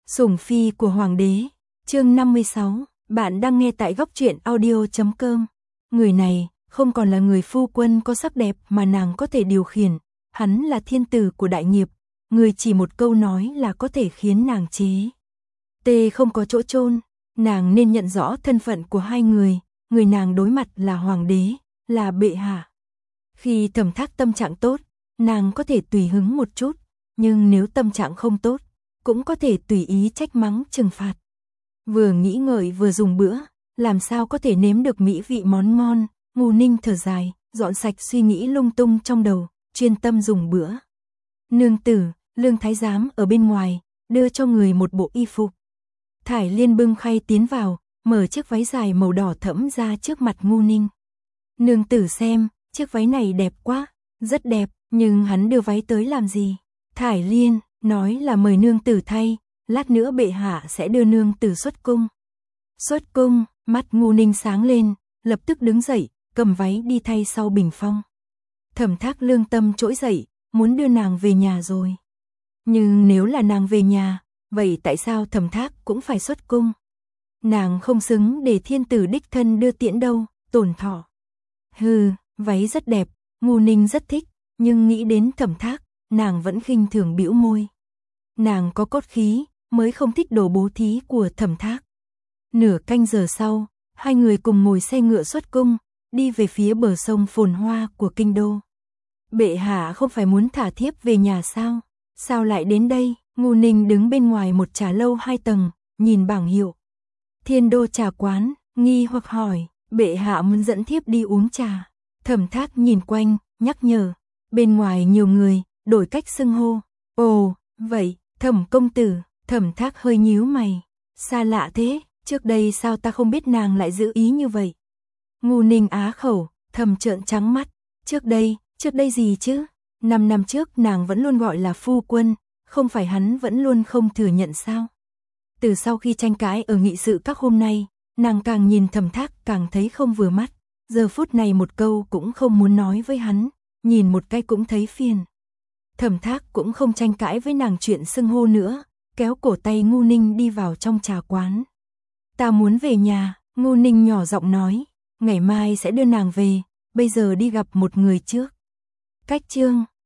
Sủng phi của hoàng đế, chương 56, bạn đang nghe tại góc truyện audio.com. Người này không còn là người phu quân có sắc đẹp mà nàng có thể điều khiển, hắn là thiên tử của đại nghiệp, người chỉ một câu nói là có thể khiến nàng chế tê không có chỗ chôn. Nàng nên nhận rõ thân phận của hai người nàng đối mặt là hoàng đế, là bệ hạ. Khi Thẩm Thác tâm trạng tốt, nàng có thể tùy hứng một chút, nhưng nếu tâm trạng không tốt, cũng có thể tùy ý trách mắng trừng phạt. Vừa nghĩ ngợi vừa dùng bữa, làm sao có thể nếm được mỹ vị món ngon, Ngô Ninh thở dài, dọn sạch suy nghĩ lung tung trong đầu, chuyên tâm dùng bữa. Nương tử, Lương thái giám ở bên ngoài, đưa cho người một bộ y phục. Thải Liên bưng khay tiến vào, mở chiếc váy dài màu đỏ thẫm ra trước mặt Ngô Ninh. Nương tử xem, chiếc váy này đẹp quá, rất đẹp, nhưng hắn đưa váy tới làm gì? Thải Liên nói là mời nương tử thay, lát nữa bệ hạ sẽ đưa nương tử xuất cung. Xuất cung, mắt Ngô Ninh sáng lên, lập tức đứng dậy, cầm váy đi thay sau bình phong. Thẩm Thác lương tâm trỗi dậy, muốn đưa nàng về nhà rồi. Nhưng nếu là nàng về nhà, vậy tại sao Thẩm Thác cũng phải xuất cung? Nàng không xứng để thiên tử đích thân đưa tiễn đâu, Tổn Thọ. Hừ, váy rất đẹp, Ngô Ninh rất thích, nhưng nghĩ đến Thẩm Thác, nàng vẫn khinh thường bĩu môi. Nàng có cốt khí, mới không thích đồ bố thí của Thẩm Thác. Nửa canh giờ sau, hai người cùng ngồi xe ngựa xuất cung, đi về phía bờ sông phồn hoa của kinh đô. Bệ hạ không phải muốn thả thiếp về nhà sao? Sao lại đến đây? Ngô Ninh đứng bên ngoài một trà lâu 2 tầng, nhìn bảng hiệu. Thiên Đô trà quán, nghi hoặc hỏi, bệ hạ muốn dẫn thiếp đi uống trà. Thẩm Thác nhìn quanh, nhắc nhở, bên ngoài nhiều người, đổi cách xưng hô. Ồ, vậy, Thẩm công tử. Thẩm Thác hơi nhíu mày. Xa lạ thế, trước đây sao ta không biết nàng lại giữ ý như vậy? Ngô Ninh á khẩu, thầm trợn trắng mắt. Trước đây gì chứ? 5 năm trước nàng vẫn luôn gọi là phu quân, không phải hắn vẫn luôn không thừa nhận sao? Từ sau khi tranh cãi ở nghị sự các hôm nay, nàng càng nhìn Thẩm Thác càng thấy không vừa mắt. Giờ phút này một câu cũng không muốn nói với hắn, nhìn một cái cũng thấy phiền. Thẩm Thác cũng không tranh cãi với nàng chuyện xưng hô nữa, kéo cổ tay Ngô Ninh đi vào trong trà quán. Ta muốn về nhà, Ngô Ninh nhỏ giọng nói, ngày mai sẽ đưa nàng về, bây giờ đi gặp một người trước. Cách chương